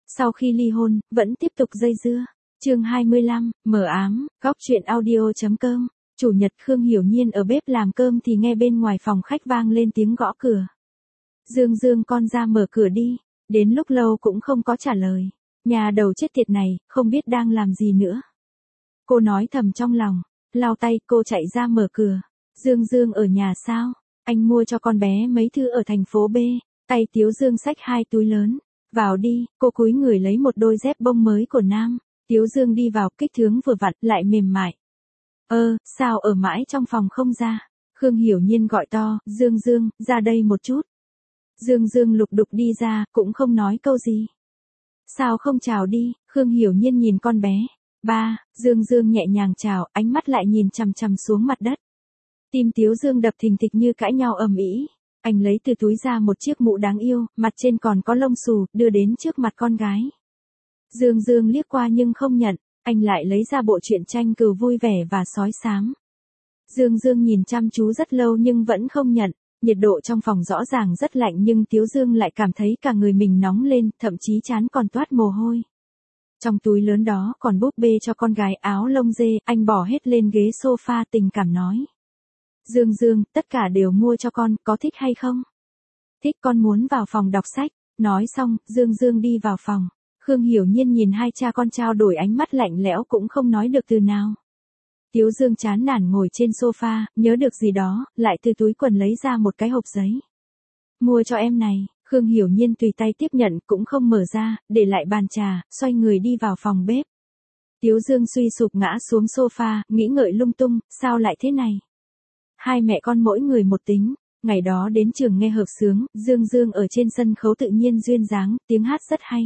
Sau khi ly hôn, vẫn tiếp tục dây dưa. Chương 25, mờ ám, góc truyện audio.com. Chủ nhật Khương Hiểu Nhiên ở bếp làm cơm thì nghe bên ngoài phòng khách vang lên tiếng gõ cửa. Dương Dương con ra mở cửa đi. Đến lúc lâu cũng không có trả lời. Nhà đầu chết tiệt này, không biết đang làm gì nữa. Cô nói thầm trong lòng. Lau tay cô chạy ra mở cửa. Dương Dương ở nhà sao? Anh mua cho con bé mấy thứ ở thành phố B. Tay Tiếu Dương xách 2 túi lớn. Vào đi, cô cúi người lấy một đôi dép bông mới của Nam. Tiếu Dương đi vào, kích thước vừa vặn, lại mềm mại. Sao ở mãi trong phòng không ra? Khương Hiểu Nhiên gọi to, Dương Dương, ra đây một chút. Dương Dương lục đục đi ra, cũng không nói câu gì. Sao không chào đi? Khương Hiểu Nhiên nhìn con bé. Ba, Dương Dương nhẹ nhàng chào, ánh mắt lại nhìn chằm chằm xuống mặt đất. Tim Tiếu Dương đập thình thịch như cãi nhau ầm ĩ. Anh lấy từ túi ra một chiếc mũ đáng yêu, mặt trên còn có lông xù, đưa đến trước mặt con gái. Dương Dương liếc qua nhưng không nhận, anh lại lấy ra bộ truyện tranh cừu vui vẻ và sói xám. Dương Dương nhìn chăm chú rất lâu nhưng vẫn không nhận, nhiệt độ trong phòng rõ ràng rất lạnh nhưng Tiếu Dương lại cảm thấy cả người mình nóng lên, thậm chí trán còn toát mồ hôi. Trong túi lớn đó còn búp bê cho con gái áo lông dê, anh bỏ hết lên ghế sofa tình cảm nói. Dương Dương, tất cả đều mua cho con, có thích hay không? Thích, con muốn vào phòng đọc sách. Nói xong, Dương Dương đi vào phòng. Khương Hiểu Nhiên nhìn hai cha con trao đổi ánh mắt lạnh lẽo cũng không nói được từ nào. Tiếu Dương chán nản ngồi trên sofa, nhớ được gì đó, lại từ túi quần lấy ra một cái hộp giấy. Mua cho em này, Khương Hiểu Nhiên tùy tay tiếp nhận cũng không mở ra, để lại bàn trà, xoay người đi vào phòng bếp. Tiếu Dương suy sụp ngã xuống sofa, nghĩ ngợi lung tung, sao lại thế này? Hai mẹ con mỗi người một tính, ngày đó đến trường nghe hợp xướng, Dương Dương ở trên sân khấu tự nhiên duyên dáng, tiếng hát rất hay.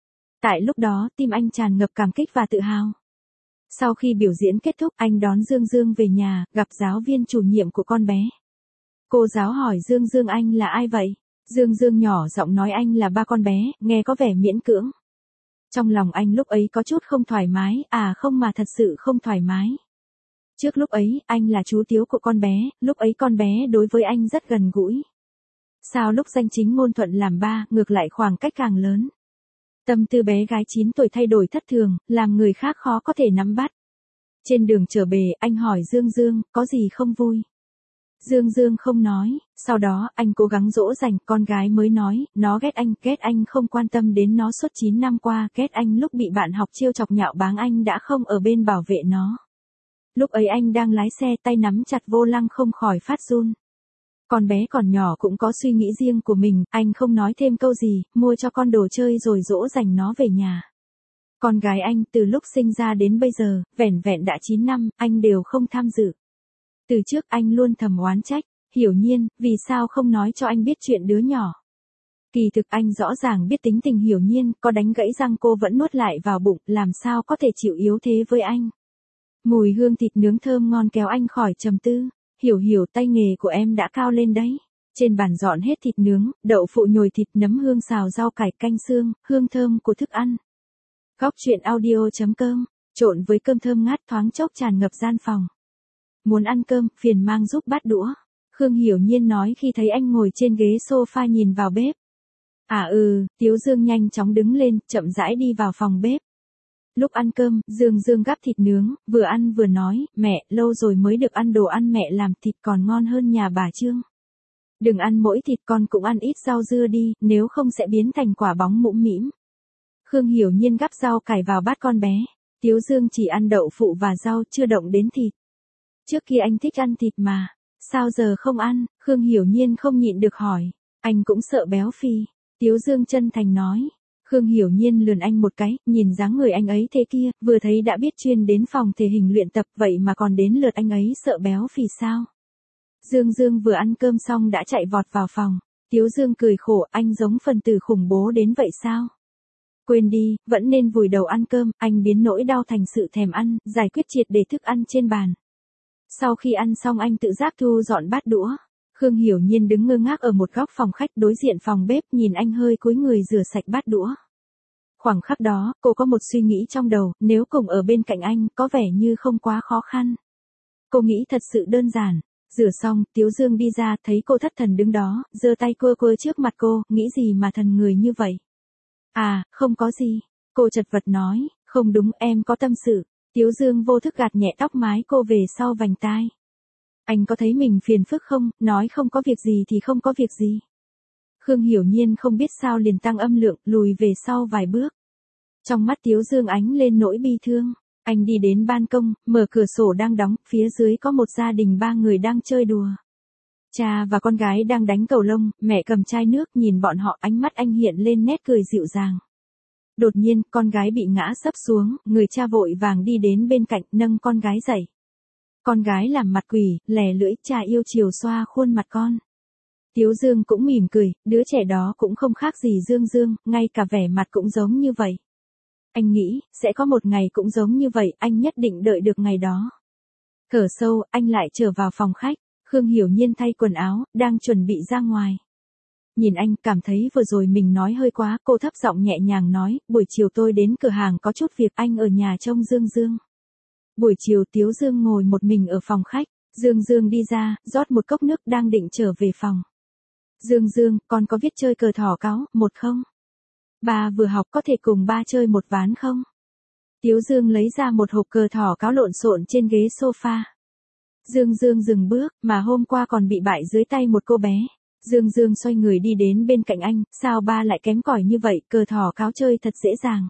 Tại lúc đó tim anh tràn ngập cảm kích và tự hào. Sau khi biểu diễn kết thúc anh đón Dương Dương về nhà, gặp giáo viên chủ nhiệm của con bé. Cô giáo hỏi Dương Dương anh là ai vậy? Dương Dương nhỏ giọng nói anh là ba con bé, nghe có vẻ miễn cưỡng. Trong lòng anh lúc ấy có chút không thoải mái, không mà thật sự không thoải mái. Trước lúc ấy, anh là chú Tiếu của con bé, lúc ấy con bé đối với anh rất gần gũi. Sao lúc danh chính ngôn thuận làm ba, ngược lại khoảng cách càng lớn. Tâm tư bé gái 9 tuổi thay đổi thất thường, làm người khác khó có thể nắm bắt. Trên đường trở về, anh hỏi Dương Dương, có gì không vui? Dương Dương không nói, sau đó, anh cố gắng dỗ dành, con gái mới nói, nó ghét anh không quan tâm đến nó suốt 9 năm qua, ghét anh lúc bị bạn học trêu chọc nhạo báng anh đã không ở bên bảo vệ nó. Lúc ấy anh đang lái xe tay nắm chặt vô lăng không khỏi phát run. Con bé còn nhỏ cũng có suy nghĩ riêng của mình, anh không nói thêm câu gì, mua cho con đồ chơi rồi dỗ dành nó về nhà. Con gái anh từ lúc sinh ra đến bây giờ, vẻn vẹn đã 9 năm, anh đều không tham dự. Từ trước anh luôn thầm oán trách, Hiểu Nhiên, vì sao không nói cho anh biết chuyện đứa nhỏ. Kỳ thực anh rõ ràng biết tính tình Hiểu Nhiên, có đánh gãy răng cô vẫn nuốt lại vào bụng, làm sao có thể chịu yếu thế với anh. Mùi hương thịt nướng thơm ngon kéo anh khỏi trầm tư. Hiểu, tay nghề của em đã cao lên đấy. Trên bàn dọn hết thịt nướng, đậu phụ nhồi thịt, nấm hương xào rau cải, canh xương, hương thơm của thức ăn. Góc truyện audio.com, trộn với cơm thơm ngát thoáng chốc tràn ngập gian phòng. Muốn ăn cơm, phiền mang giúp bát đũa. Khương Hiểu Nhiên nói khi thấy anh ngồi trên ghế sofa nhìn vào bếp. Tiếu Dương nhanh chóng đứng lên, chậm rãi đi vào phòng bếp. Lúc ăn cơm, Dương Dương gắp thịt nướng, vừa ăn vừa nói, mẹ, lâu rồi mới được ăn đồ ăn mẹ làm, thịt còn ngon hơn nhà bà Trương. Đừng ăn mỗi thịt, con cũng ăn ít rau dưa đi, nếu không sẽ biến thành quả bóng mũm mĩm. Khương Hiểu Nhiên gắp rau cải vào bát con bé. Tiếu Dương chỉ ăn đậu phụ và rau, chưa động đến thịt. Trước kia anh thích ăn thịt mà, sao giờ không ăn? Khương Hiểu Nhiên không nhịn được hỏi. Anh cũng sợ béo phì. Tiếu Dương chân thành nói. Khương Hiểu Nhiên lườn anh một cái, nhìn dáng người anh ấy thế kia, vừa thấy đã biết chuyên đến phòng thể hình luyện tập, vậy mà còn đến lượt anh ấy sợ béo phì sao? Dương Dương vừa ăn cơm xong đã chạy vọt vào phòng. Tiếu Dương cười khổ, anh giống phần tử khủng bố đến vậy sao? Quên đi, vẫn nên vùi đầu ăn cơm, anh biến nỗi đau thành sự thèm ăn, giải quyết triệt để thức ăn trên bàn. Sau khi ăn xong anh tự giác thu dọn bát đũa. Khương Hiểu Nhiên đứng ngơ ngác ở một góc phòng khách đối diện phòng bếp, nhìn anh hơi cúi người rửa sạch bát đũa. Khoảng khắc đó, cô có một suy nghĩ trong đầu, nếu cùng ở bên cạnh anh, có vẻ như không quá khó khăn. Cô nghĩ thật sự đơn giản. Rửa xong, Tiếu Dương đi ra, thấy cô thất thần đứng đó, giơ tay quơ quơ trước mặt cô, nghĩ gì mà thần người như vậy. À, không có gì. Cô chật vật nói, không đúng em có tâm sự. Tiếu Dương vô thức gạt nhẹ tóc mái cô về sau vành tai. Anh có thấy mình phiền phức không, nói không có việc gì thì không có việc gì. Khương Hiểu Nhiên không biết sao liền tăng âm lượng, lùi về sau vài bước. Trong mắt Tiếu Dương ánh lên nỗi bi thương. Anh đi đến ban công, mở cửa sổ đang đóng, phía dưới có một gia đình 3 người đang chơi đùa. Cha và con gái đang đánh cầu lông, mẹ cầm chai nước nhìn bọn họ, ánh mắt anh hiện lên nét cười dịu dàng. Đột nhiên, con gái bị ngã sấp xuống, người cha vội vàng đi đến bên cạnh, nâng con gái dậy. Con gái làm mặt quỷ, lè lưỡi, cha yêu chiều xoa khuôn mặt con. Tiếu Dương cũng mỉm cười, đứa trẻ đó cũng không khác gì Dương Dương, ngay cả vẻ mặt cũng giống như vậy. Anh nghĩ, sẽ có một ngày cũng giống như vậy, anh nhất định đợi được ngày đó. Thở sâu, anh lại trở vào phòng khách, Khương Hiểu Nhiên thay quần áo, đang chuẩn bị ra ngoài. Nhìn anh, cảm thấy vừa rồi mình nói hơi quá, cô thấp giọng nhẹ nhàng nói, buổi chiều tôi đến cửa hàng có chút việc, anh ở nhà trông Dương Dương. Buổi chiều Tiếu Dương ngồi một mình ở phòng khách, Dương Dương đi ra, rót một cốc nước đang định trở về phòng. Dương Dương, con có biết chơi cờ thỏ cáo, một không? Ba vừa học có thể cùng ba chơi một ván không? Tiếu Dương lấy ra một hộp cờ thỏ cáo lộn xộn trên ghế sofa. Dương Dương dừng bước, mà hôm qua còn bị bại dưới tay một cô bé. Dương Dương xoay người đi đến bên cạnh anh, sao ba lại kém cỏi như vậy, cờ thỏ cáo chơi thật dễ dàng.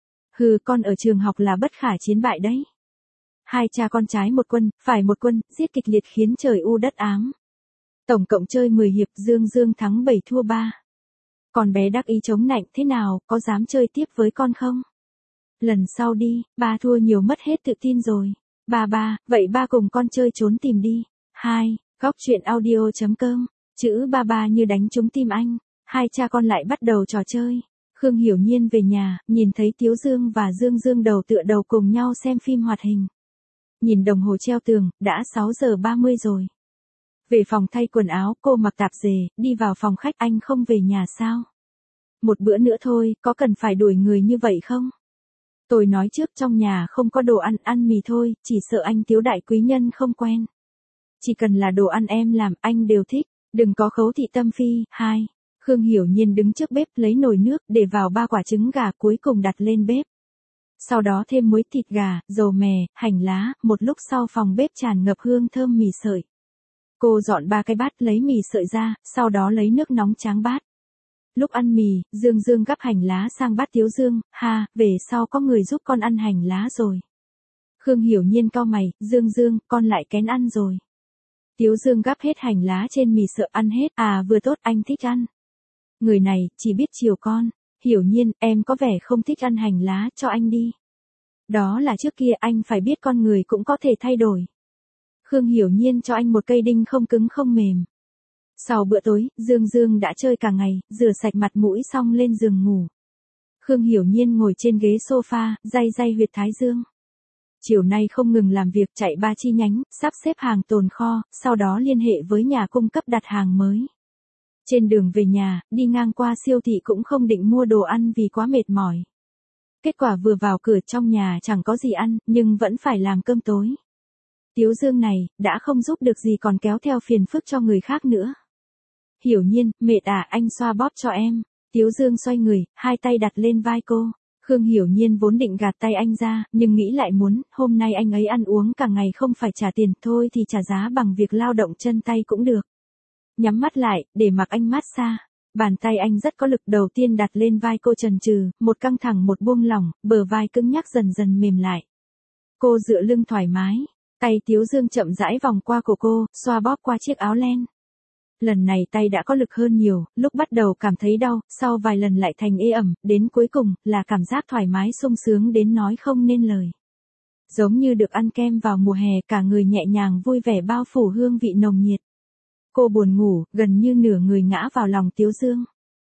Hừ, con ở trường học là bất khả chiến bại đấy. Hai cha con trái một quân, phải một quân, giết kịch liệt khiến trời u đất ám. Tổng cộng chơi 10 hiệp, Dương Dương thắng 7 thua 3. Con bé đắc ý chống nạnh, thế nào, có dám chơi tiếp với con không? Lần sau đi, ba thua nhiều mất hết tự tin rồi. Ba, vậy ba cùng con chơi trốn tìm đi. 2. Góc truyện audio.com. Chữ ba như đánh trúng tim anh. Hai cha con lại bắt đầu trò chơi. Khương Hiểu Nhiên về nhà, nhìn thấy Tiếu Dương và Dương Dương đầu tựa đầu cùng nhau xem phim hoạt hình. Nhìn đồng hồ treo tường, đã 6 giờ 30 rồi. Về phòng thay quần áo, cô mặc tạp dề, đi vào phòng khách, anh không về nhà sao? Một bữa nữa thôi, có cần phải đuổi người như vậy không? Tôi nói trước trong nhà không có đồ ăn, ăn mì thôi, chỉ sợ anh Tiếu đại quý nhân không quen. Chỉ cần là đồ ăn em làm, anh đều thích, đừng có khấu thị tâm phi. 2. Khương Hiểu Nhiên đứng trước bếp lấy nồi nước, để vào 3 quả trứng gà cuối cùng đặt lên bếp. Sau đó thêm muối, thịt gà, dầu mè, hành lá, một lúc sau phòng bếp tràn ngập hương thơm mì sợi. Cô dọn 3 cái bát lấy mì sợi ra, sau đó lấy nước nóng tráng bát. Lúc ăn mì, Dương Dương gắp hành lá sang bát Tiếu Dương, về sau có người giúp con ăn hành lá rồi. Khương Hiểu Nhiên cau mày, Dương Dương, con lại kén ăn rồi. Tiếu Dương gắp hết hành lá trên mì sợi ăn hết, vừa tốt, anh thích ăn. Người này, chỉ biết chiều con. Hiểu Nhiên, em có vẻ không thích ăn hành lá, cho anh đi. Đó là trước kia, anh phải biết con người cũng có thể thay đổi. Khương Hiểu Nhiên cho anh một cây đinh không cứng không mềm. Sau bữa tối, Dương Dương đã chơi cả ngày, rửa sạch mặt mũi xong lên giường ngủ. Khương Hiểu Nhiên ngồi trên ghế sofa, day huyệt thái dương. Chiều nay không ngừng làm việc, chạy 3 chi nhánh, sắp xếp hàng tồn kho, sau đó liên hệ với nhà cung cấp đặt hàng mới. Trên đường về nhà, đi ngang qua siêu thị cũng không định mua đồ ăn vì quá mệt mỏi. Kết quả vừa vào cửa trong nhà chẳng có gì ăn, nhưng vẫn phải làm cơm tối. Tiếu Dương này, đã không giúp được gì còn kéo theo phiền phức cho người khác nữa. Hiểu Nhiên, mệt anh xoa bóp cho em. Tiếu Dương xoay người, hai tay đặt lên vai cô. Khương Hiểu Nhiên vốn định gạt tay anh ra, nhưng nghĩ lại muốn, hôm nay anh ấy ăn uống cả ngày không phải trả tiền, thôi thì trả giá bằng việc lao động chân tay cũng được. Nhắm mắt lại, để mặc anh massage. Bàn tay anh rất có lực, đầu tiên đặt lên vai cô chần chừ, một căng thẳng một buông lỏng, bờ vai cứng nhắc dần dần mềm lại. Cô dựa lưng thoải mái, tay Tiếu Dương chậm rãi vòng qua cổ cô, xoa bóp qua chiếc áo len. Lần này tay đã có lực hơn nhiều, lúc bắt đầu cảm thấy đau, sau vài lần lại thành ê ẩm, đến cuối cùng, là cảm giác thoải mái sung sướng đến nói không nên lời. Giống như được ăn kem vào mùa hè, cả người nhẹ nhàng vui vẻ bao phủ hương vị nồng nhiệt. Cô buồn ngủ, gần như nửa người ngã vào lòng Tiếu Dương.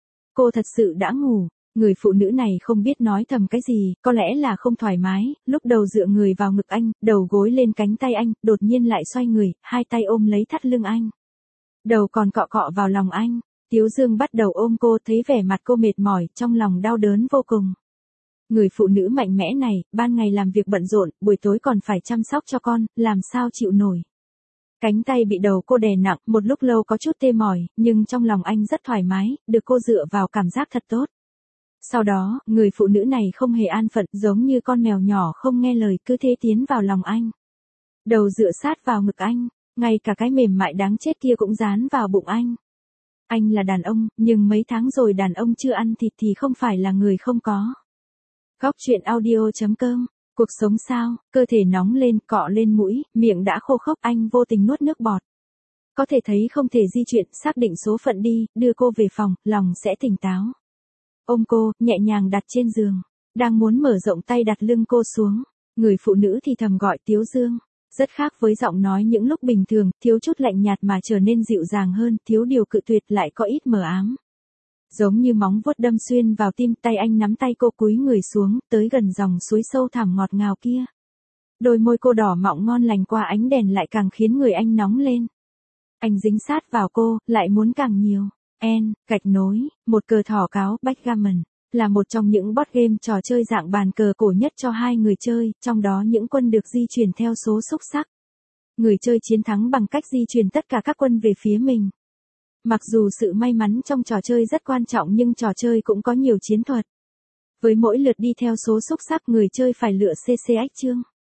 Cô thật sự đã ngủ, người phụ nữ này không biết nói thầm cái gì, có lẽ là không thoải mái, lúc đầu dựa người vào ngực anh, đầu gối lên cánh tay anh, đột nhiên lại xoay người, hai tay ôm lấy thắt lưng anh. Đầu còn cọ cọ vào lòng anh, Tiếu Dương bắt đầu ôm cô, thấy vẻ mặt cô mệt mỏi, trong lòng đau đớn vô cùng. Người phụ nữ mạnh mẽ này, ban ngày làm việc bận rộn, buổi tối còn phải chăm sóc cho con, làm sao chịu nổi. Cánh tay bị đầu cô đè nặng, một lúc lâu có chút tê mỏi, nhưng trong lòng anh rất thoải mái, được cô dựa vào cảm giác thật tốt. Sau đó, người phụ nữ này không hề an phận, giống như con mèo nhỏ không nghe lời, cứ thế tiến vào lòng anh. Đầu dựa sát vào ngực anh, ngay cả cái mềm mại đáng chết kia cũng dán vào bụng anh. Anh là đàn ông, nhưng mấy tháng rồi đàn ông chưa ăn thịt thì không phải là người không có. Góc chuyện audio.com. Cuộc sống sao, cơ thể nóng lên, cọ lên mũi, miệng đã khô khốc, anh vô tình nuốt nước bọt. Có thể thấy không thể di chuyển, xác định số phận đi, đưa cô về phòng, lòng sẽ tỉnh táo. Ôm cô, nhẹ nhàng đặt trên giường. Đang muốn mở rộng tay đặt lưng cô xuống. Người phụ nữ thì thầm gọi Tiếu Dương. Rất khác với giọng nói những lúc bình thường, thiếu chút lạnh nhạt mà trở nên dịu dàng hơn, thiếu điều cự tuyệt lại có ít mờ ám. Giống như móng vuốt đâm xuyên vào tim, tay anh nắm tay cô cúi người xuống, tới gần dòng suối sâu thẳm ngọt ngào kia. Đôi môi cô đỏ mọng ngon lành qua ánh đèn lại càng khiến người anh nóng lên. Anh dính sát vào cô, lại muốn càng nhiều. Gạch nối, một cờ thỏ cáo, backgammon, là một trong những board game trò chơi dạng bàn cờ cổ nhất cho hai người chơi, trong đó những quân được di chuyển theo số xúc xắc. Người chơi chiến thắng bằng cách di chuyển tất cả các quân về phía mình. Mặc dù sự may mắn trong trò chơi rất quan trọng nhưng trò chơi cũng có nhiều chiến thuật. Với mỗi lượt đi theo số xúc xắc người chơi phải lựa CCX chương.